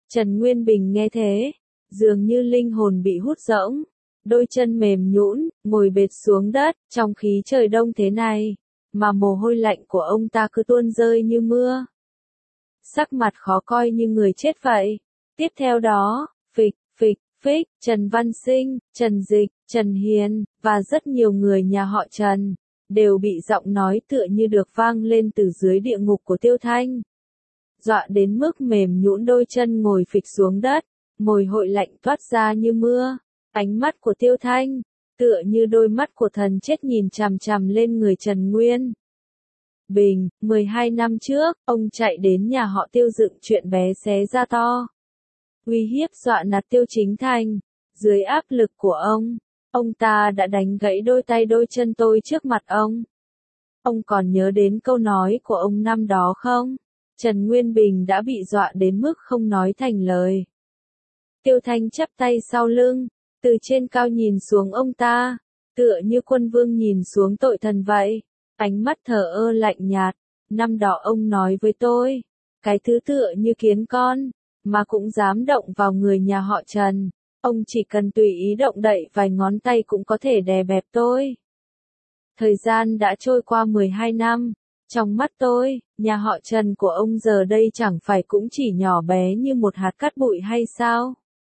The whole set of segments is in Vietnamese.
Trần Nguyên Bình nghe thế, dường như linh hồn bị hút rỗng, đôi chân mềm nhũn, ngồi bệt xuống đất, trong khí trời đông thế này, mà mồ hôi lạnh của ông ta cứ tuôn rơi như mưa. Sắc mặt khó coi như người chết vậy. Tiếp theo đó, phịch, phịch, phích, Trần Văn Sinh, Trần Dịch, Trần Hiền, và rất nhiều người nhà họ Trần, đều bị giọng nói tựa như được vang lên từ dưới địa ngục của Tiêu Thanh. Dọa đến mức mềm nhũn đôi chân ngồi phịch xuống đất, mồ hôi lạnh toát ra như mưa. Ánh mắt của Tiêu Thanh, tựa như đôi mắt của thần chết nhìn chằm chằm lên người Trần Nguyên Bình. 12 năm trước, ông chạy đến nhà họ Tiêu dựng chuyện bé xé ra to, uy hiếp dọa nạt Tiêu Chính Thành. Dưới áp lực của ông ta đã đánh gãy đôi tay đôi chân tôi trước mặt ông. Ông còn nhớ đến câu nói của ông năm đó không? Trần Nguyên Bình đã bị dọa đến mức không nói thành lời. Tiêu Thanh chắp tay sau lưng, từ trên cao nhìn xuống ông ta, tựa như quân vương nhìn xuống tội thần vậy, ánh mắt thờ ơ lạnh nhạt. Năm đó ông nói với tôi, cái thứ tựa như kiến con, mà cũng dám động vào người nhà họ Trần. Ông chỉ cần tùy ý động đậy vài ngón tay cũng có thể đè bẹp tôi. Thời gian đã trôi qua 12 năm, trong mắt tôi, nhà họ Trần của ông giờ đây chẳng phải cũng chỉ nhỏ bé như một hạt cát bụi hay sao?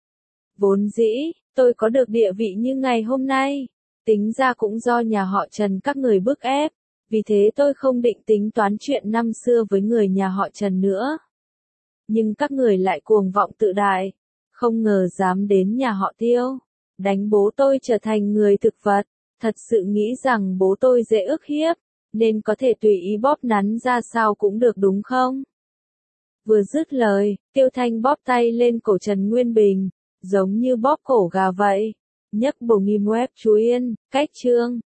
Vốn dĩ, tôi có được địa vị như ngày hôm nay, tính ra cũng do nhà họ Trần các người bức ép, vì thế tôi không định tính toán chuyện năm xưa với người nhà họ Trần nữa. Nhưng các người lại cuồng vọng tự đại, không ngờ dám đến nhà họ Tiêu, đánh bố tôi trở thành người thực vật, thật sự nghĩ rằng bố tôi dễ ức hiếp, nên có thể tùy ý bóp nắn ra sao cũng được đúng không? Vừa dứt lời, Tiêu Thanh bóp tay lên cổ Trần Nguyên Bình, giống như bóp cổ gà vậy. Nhấc bổng im web chú yên, cách chương.